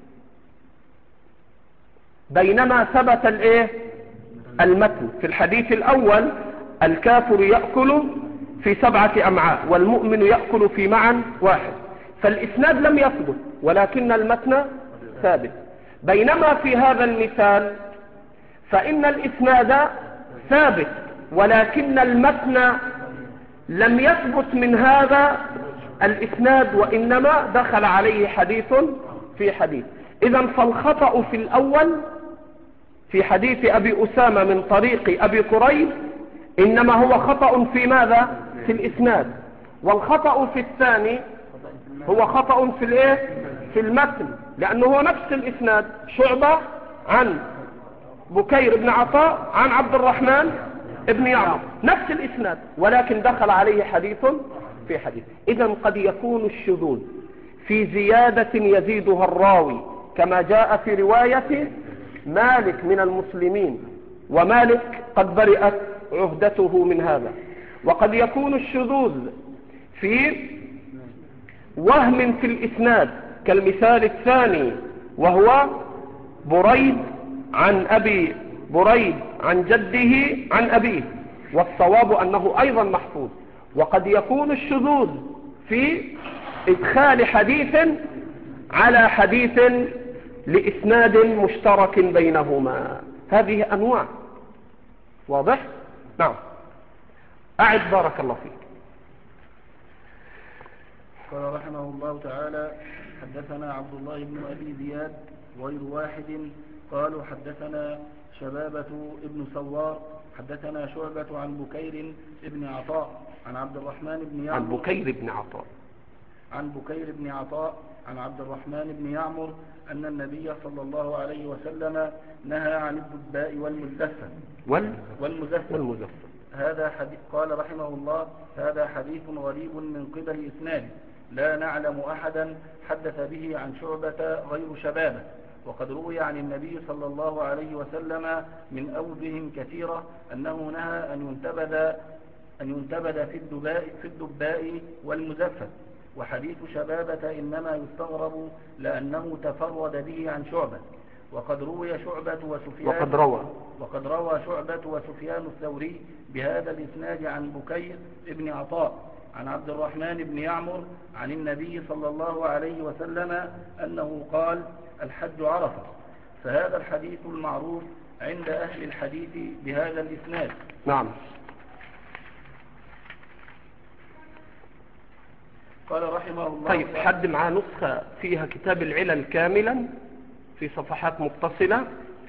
بينما ثبت المتن. في الحديث الأول: الكافر يأكل في 7 أمعاء والمؤمن يأكل في معا واحد. فالإسناد لم يثبت ولكن المتن ثابت. بينما في هذا المثال فإن الإسناد ثابت ولكن المتن لم يثبت من هذا الإسناد، وإنما دخل عليه حديث في حديث. إذن فالخطأ في الأول في حديث أبي أسامة من طريق أبي كريب إنما هو خطأ في ماذا؟ في الإسناد. والخطأ في الثاني هو خطأ في المتن، لأنه هو نفس الإسناد: شعبة عن بكير بن عطاء عن عبد الرحمن ابن يعمر، نفس الإسناد، ولكن دخل عليه حديث في حديث. إذن قد يكون الشذوذ في زيادة يزيدها الراوي كما جاء في رواية مالك من المسلمين، ومالك قد برئت عهدته من هذا. وقد يكون الشذوذ في وهم في الإسناد كالمثال الثاني، وهو بريد عن أبي بريد عن جده عن أبيه، والصواب أنه أيضا محفوظ. وقد يكون الشذوذ في إدخال حديث على حديث لإسناد مشترك بينهما. هذه أنواع. واضح؟ نعم. أعد بارك الله فيك. قال رحمه الله تعالى: حدثنا عبد الله بن أبي زياد غير واحد قالوا حدثنا شبابة ابن سوار حدثنا شعبة عن بكير ابن عطاء عن عبد الرحمن بن يعمر عن بكير بن عطاء عن عبد الرحمن بن يعمر أن النبي صلى الله عليه وسلم نهى عن الدباء والمزفت. هذا حديث. قال رحمه الله: هذا حديث غريب من قبل إسناد، لا نعلم أحدا حدث به عن شعبة غير شبابه، وقد روي عن النبي صلى الله عليه وسلم من أوجه كثيرة أنه نهى أن ينتبذ في الدباء والمزفت. وحديث شبابة إنما يستغرب لأنه تفرد به عن شعبة. وقد روى شعبة وسفيان الثوري بهذا الإسناد عن بكير ابن عطاء عن عبد الرحمن بن يعمر عن النبي صلى الله عليه وسلم أنه قال: الحج عرفة. فهذا الحديث المعروف عند أهل الحديث بهذا الإسناد. نعم. قال رحمه الله طيب، حد معاه نسخة فيها كتاب العلل كاملا في صفحات متصلة؟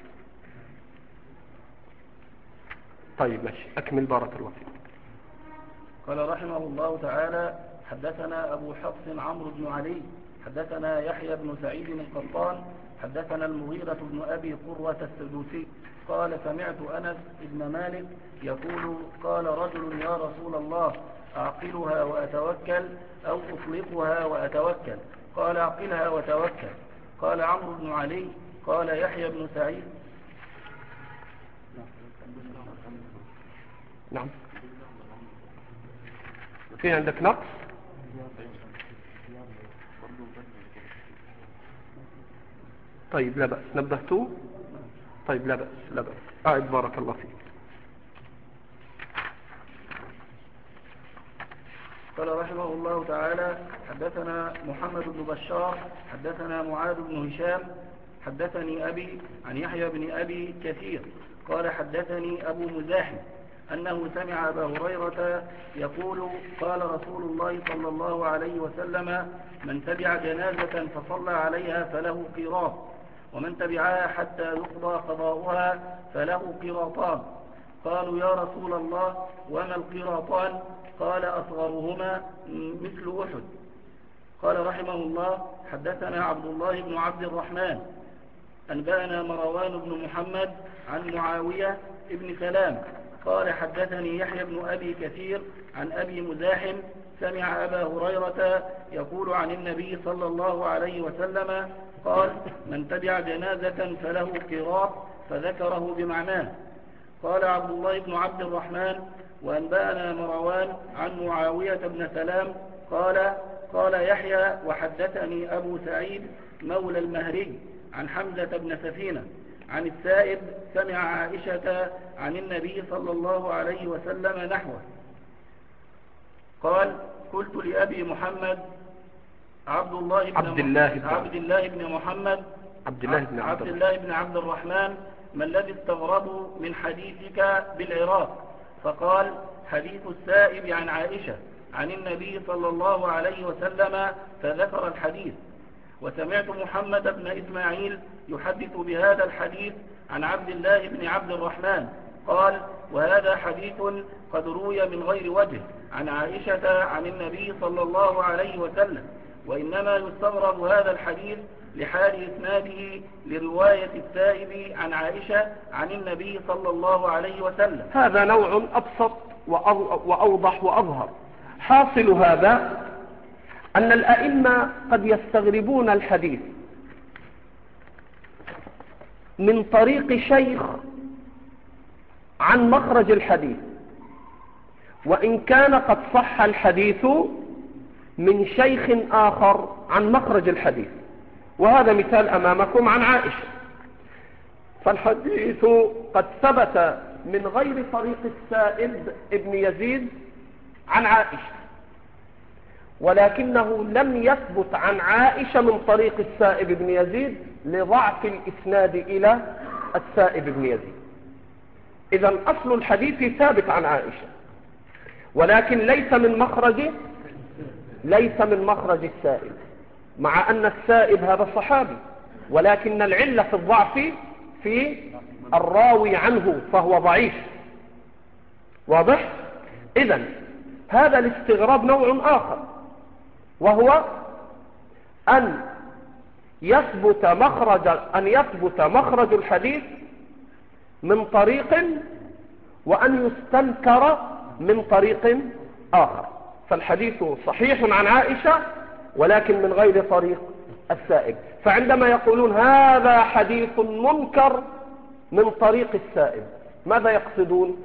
طيب ماشي، أكمل بارك الله فيك. قال رحمه الله تعالى: حدثنا أبو حفص عمرو بن علي حدثنا يحيى بن سعيد القطان حدثنا المغيرة بن أبي قرة السدوسي قال: سمعت أنس بن مالك يقول: قال رجل: يا رسول الله، أعقلها وأتوكل أو أطلقها وأتوكل؟ قال: أعقلها وتوكل. قال عمرو بن علي: قال يحيى بن سعيد: نعم، في عندك نقص؟ طيب لا بأس، نبهتوه؟ طيب لا بأس لا بأس، أعد بارك الله فيك. قال رحمه الله تعالى: حدثنا محمد بن بشار حدثنا معاذ بن هشام حدثني أبي عن يحيى بن أبي كثير قال: حدثني أبو مزاحم أنه سمع أبا هريرة يقول: قال رسول الله صلى الله عليه وسلم: من تبع جنازة فصلى عليها فله قيراط، ومن تبعها حتى يقضى قضاؤها فله قيراطان. قالوا: يا رسول الله، وما القيراطان؟ قال: أصغرهما مثل أحد. قال رحمه الله: حدثنا عبد الله بن عبد الرحمن أنبأنا مروان بن محمد عن معاوية ابن سلام قال: حدثني يحيى بن أبي كثير عن أبي مزاحم سمع أبا هريرة يقول عن النبي صلى الله عليه وسلم قال: من تبع جنازة فله قيراط، فذكره بمعناه. قال عبد الله بن عبد الرحمن: وأنبأنا مروان عن معاوية بن سلام قال يحيى: وحدثني أبو سعيد مولى المهري عن حمزة بن سفينة عن السائب سمع عائشة عن النبي صلى الله عليه وسلم نحوه. قال: قلت لأبي محمد عبد الله بن عبد الرحمن: ما الذي استغربوا من حديثك بالعراق؟ فقال: حديث السائب عن عائشة عن النبي صلى الله عليه وسلم، فذكر الحديث. وسمعت محمد بن إسماعيل يحدث بهذا الحديث عن عبد الله بن عبد الرحمن قال: وهذا حديث قد روي من غير وجه عن عائشة عن النبي صلى الله عليه وسلم، وإنما يستغرب هذا الحديث لحال إسناده لرواية السائب عن عائشة عن النبي صلى الله عليه وسلم. هذا نوع أبسط وأوضح وأظهر. حاصل هذا أن الأئمة قد يستغربون الحديث من طريق شيخ عن مخرج الحديث، وإن كان قد صح الحديث من شيخ آخر عن مخرج الحديث. وهذا مثال أمامكم عن عائشة، فالحديث قد ثبت من غير طريق السائب ابن يزيد عن عائشة، ولكنه لم يثبت عن عائشة من طريق السائب ابن يزيد لضعف الإسناد إلى السائب ابن يزيد. إذن أصل الحديث ثابت عن عائشة، ولكن ليس من مخرج السائب، مع أن السائب هذا صحابي، ولكن العلة في الضعف في الراوي عنه، فهو ضعيف. واضح؟ إذن هذا الاستغراب نوع آخر، وهو أن يثبت مخرج الحديث من طريق، وأن يستنكر من طريق آخر. فالحديث صحيح عن عائشة ولكن من غير طريق السائب. فعندما يقولون هذا حديث منكر من طريق السائب، ماذا يقصدون؟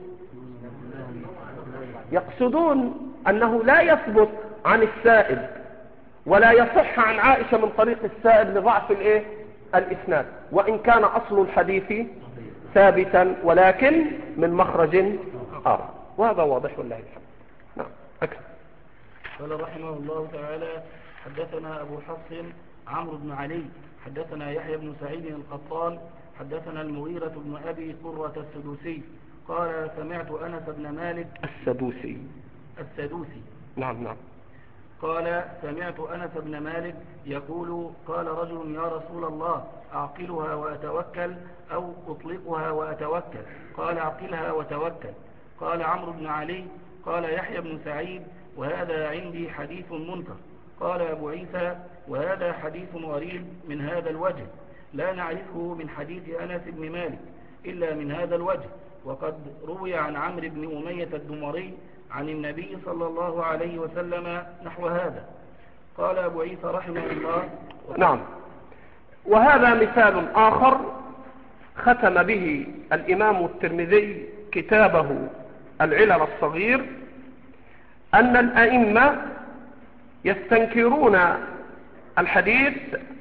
يقصدون أنه لا يثبت عن السائب ولا يصح عن عائشة من طريق السائب لضعف الإسناد، وإن كان أصل الحديث ثابتا ولكن من مخرج آخر. وهذا واضح والله الحمد. نعم، أكمل. قال رحمه الله تعالى: حدثنا أبو حفص عمرو بن علي حدثنا يحيى بن سعيد القطان حدثنا المغيرة بن أبي قرة السدوسي قال: سمعت أنس بن مالك السدوسي. السدوسي نعم. قال سمعت أنس بن مالك يقول قال رجل يا رسول الله أعقلها وأتوكل أو أطلقها وأتوكل؟ قال أعقلها وتوكل. قال عمرو بن علي قال يحيى بن سعيد وهذا عندي حديث منكر. قال أبو عيسى وهذا حديث غريب من هذا الوجه، لا نعرفه من حديث أنس بن مالك إلا من هذا الوجه، وقد روي عن عمرو بن أمية الدمري عن النبي صلى الله عليه وسلم نحو هذا. قال أبو عيسى رحمه الله. نعم. وهذا مثال آخر ختم به الإمام الترمذي كتابه العلل الصغير، أن الأئمة يستنكرون الحديث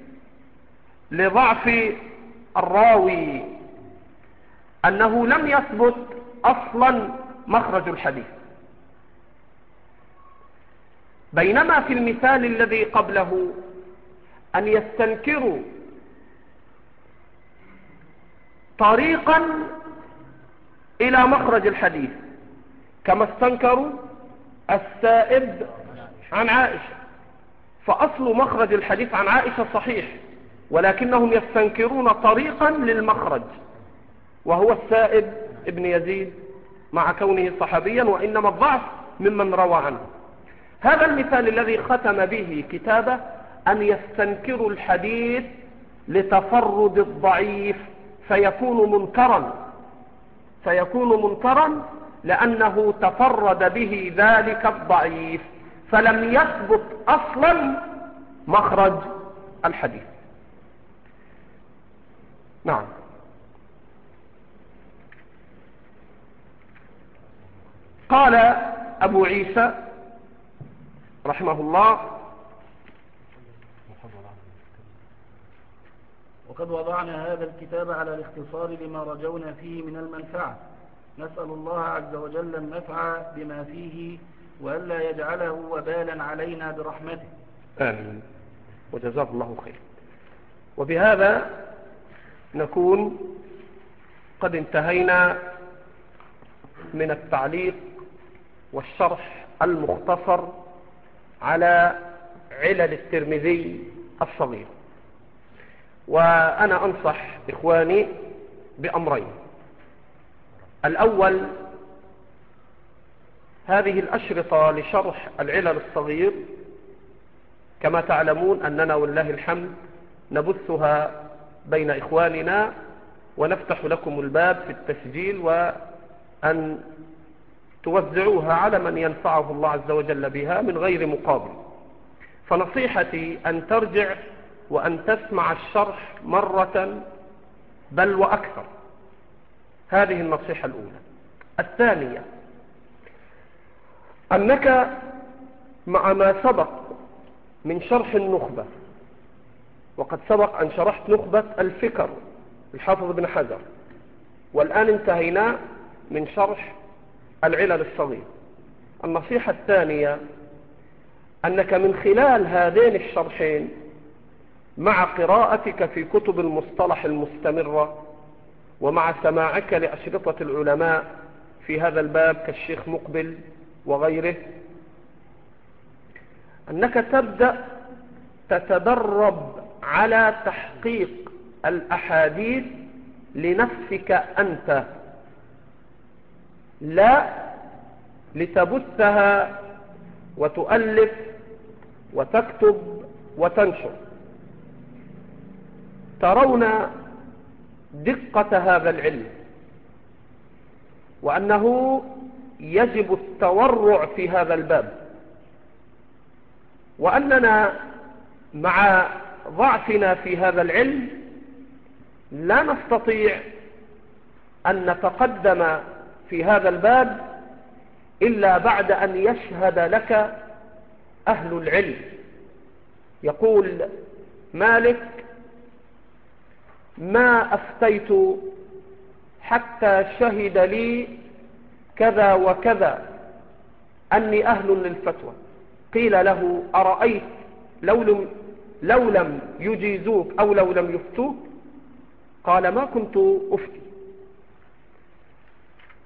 لضعف الراوي، أنه لم يثبت أصلا مخرج الحديث، بينما في المثال الذي قبله أن يستنكروا طريقا إلى مخرج الحديث، كما استنكروا السائب عن عائشة، فأصل مخرج الحديث عن عائشة صحيح، ولكنهم يستنكرون طريقا للمخرج وهو السائب ابن يزيد مع كونه صحابيا، وإنما الضعف ممن روى عنه. هذا المثال الذي ختم به كتابه أن يستنكروا الحديث لتفرد الضعيف فيكون منكرا لأنه تفرد به ذلك الضعيف، فلم يثبت أصلا مخرج الحديث. نعم. قال أبو عيسى رحمه الله وقد وضعنا هذا الكتاب على الاختصار لما رجونا فيه من المنفعة، نسأل الله عز وجل النفع بما فيه وألا يجعله وبالا علينا برحمته. آمين، وجزاه الله خير. وبهذا نكون قد انتهينا من التعليق والشرح المختصر على علل الترمذي الصغير. وأنا أنصح إخواني بأمرين: الأول، هذه الأشرطة لشرح العلل الصغير كما تعلمون أننا والله الحمد نبثها بين إخواننا، ونفتح لكم الباب في التسجيل وأن توزعوها على من ينفعه الله عز وجل بها من غير مقابل. فنصيحتي أن ترجع وأن تسمع الشرح مرة بل وأكثر. هذه النصيحة الأولى. الثانية، أنك مع ما سبق من شرح النخبة، وقد سبق أن شرحت نخبة الفكر الحافظ بن حجر، والآن انتهينا من شرح العلل الصغير. النصيحة الثانية أنك من خلال هذين الشرحين مع قراءتك في كتب المصطلح المستمرة ومع سماعك لأشرطة العلماء في هذا الباب كالشيخ مقبل وغيره، أنك تبدأ تتدرب على تحقيق الأحاديث لنفسك أنت، لا لتبثها وتؤلف وتكتب وتنشر. ترون دقة هذا العلم وأنه يجب التورع في هذا الباب، وأننا مع ضعفنا في هذا العلم لا نستطيع أن نتقدم في هذا الباب إلا بعد أن يشهد لك أهل العلم. يقول مالك: ما أفتيت حتى شهد لي كذا وكذا أني أهل للفتوى. قيل له: أرأيت لو لم يجيزوك أو لو لم يفتوك؟ قال: ما كنت أفتي.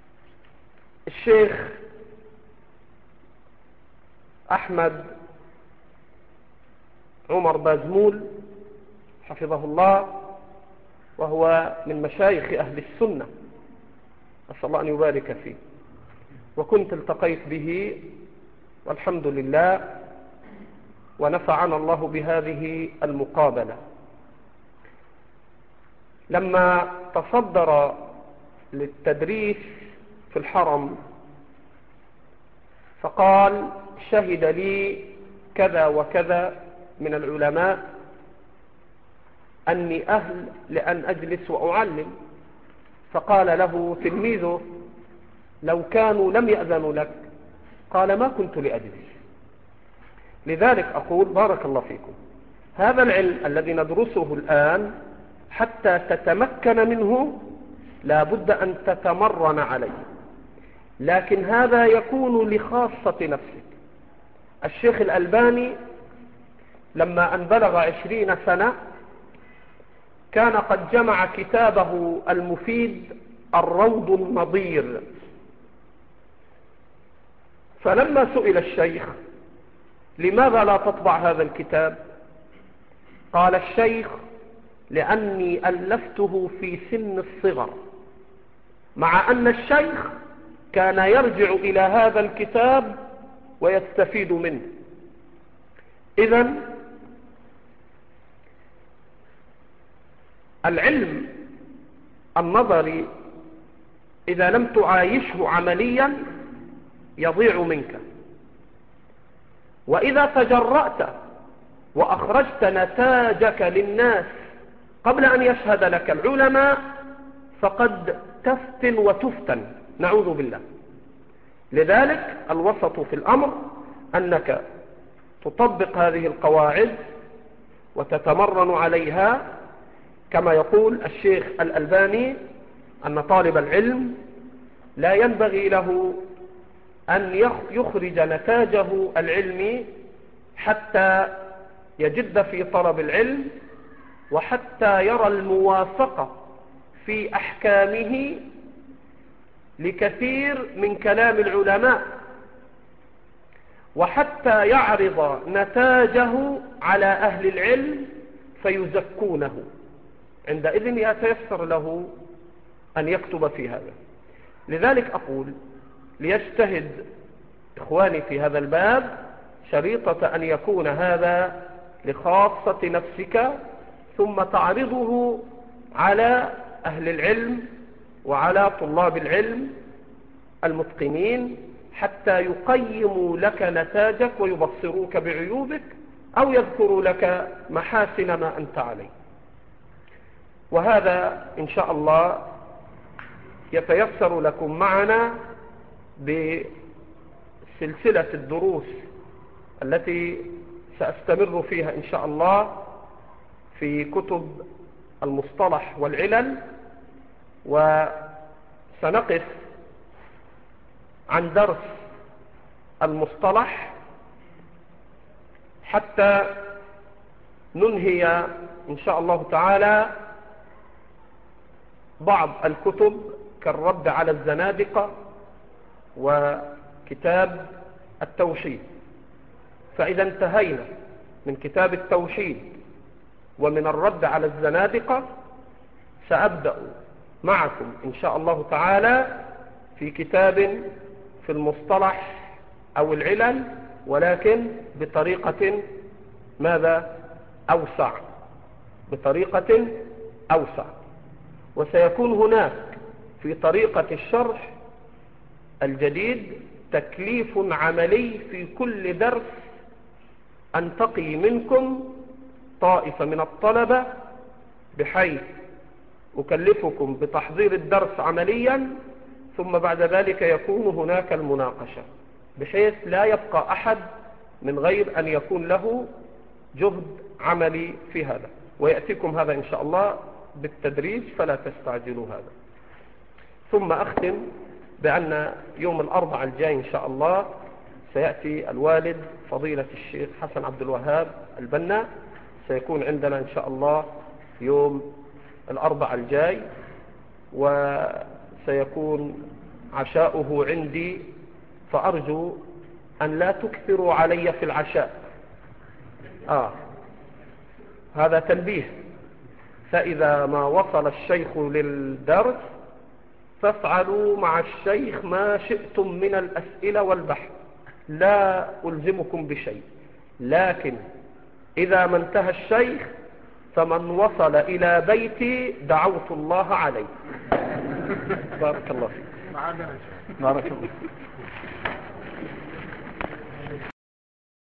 الشيخ أحمد عمر بازمول حفظه الله، وهو من مشايخ أهل السنة، أسأل الله أن يبارك فيه. وكنت التقيت به والحمد لله، ونفعنا الله بهذه المقابلة. لما تصدر للتدريس في الحرم فقال: شهد لي كذا وكذا من العلماء أني أهل لأن أجلس وأعلم. فقال له تلميذه: لو كانوا لم يأذنوا لك. قال: ما كنت لأجلس. لذلك أقول بارك الله فيكم، هذا العلم الذي ندرسه الآن حتى تتمكن منه لا بد أن تتمرن عليه، لكن هذا يكون لخاصة نفسك. الشيخ الألباني لما أن بلغ 20 سنة كان قد جمع كتابه المفيد الروض النضير. فلما سئل الشيخ: لماذا لا تطبع هذا الكتاب؟ قال الشيخ: لأني ألفته في سن الصغر، مع أن الشيخ كان يرجع إلى هذا الكتاب ويستفيد منه. إذن العلم النظري إذا لم تعايشه عمليا يضيع منك، وإذا تجرأت وأخرجت نتاجك للناس قبل أن يشهد لك العلماء فقد تفتن وتفتن، نعوذ بالله. لذلك الوسط في الأمر أنك تطبق هذه القواعد وتتمرن عليها، كما يقول الشيخ الألباني أن طالب العلم لا ينبغي له أن يخرج نتاجه العلمي حتى يجد في طلب العلم، وحتى يرى الموافقة في أحكامه لكثير من كلام العلماء، وحتى يعرض نتاجه على أهل العلم فيزكونه. عندئذ يتيسر له أن يكتب في هذا. لذلك أقول ليجتهد إخواني في هذا الباب، شريطة أن يكون هذا لخاصة نفسك، ثم تعرضه على أهل العلم وعلى طلاب العلم المتقنين حتى يقيموا لك نتاجك ويبصروك بعيوبك أو يذكروا لك محاسن ما أنت عليه. وهذا إن شاء الله يتيسر لكم معنا بسلسلة الدروس التي سأستمر فيها إن شاء الله في كتب المصطلح والعلل، وسنقف عن درس المصطلح حتى ننهي إن شاء الله تعالى بعض الكتب كالرد على الزنادقة وكتاب التوحيد. فإذا انتهينا من كتاب التوحيد ومن الرد على الزنادقة سأبدأ معكم إن شاء الله تعالى في كتاب في المصطلح أو العلل، ولكن بطريقة ماذا؟ أوسع، بطريقة أوسع. وسيكون هناك في طريقة الشرح الجديد تكليف عملي في كل درس أنتقي منكم طائفة من الطلبة، بحيث أكلفكم بتحضير الدرس عمليا، ثم بعد ذلك يكون هناك المناقشة، بحيث لا يبقى أحد من غير أن يكون له جهد عملي في هذا. ويأتيكم هذا إن شاء الله بالتدريج فلا تستعجلوا هذا. ثم أختم بأن يوم الأربعاء الجاي إن شاء الله سيأتي الوالد فضيلة الشيخ حسن عبد الوهاب البنا، سيكون عندنا إن شاء الله يوم الأربعاء الجاي، وسيكون عشاؤه عندي، فأرجو أن لا تكثروا علي في العشاء. هذا تنبيه. فإذا ما وصل الشيخ للدرس فافعلوا مع الشيخ ما شئتم من الأسئلة والبحث، لا ألزمكم بشيء، لكن إذا ما انتهى الشيخ فمن وصل إلى بيتي دعوت الله عليه. بارك الله فيك. معنا بارك الله.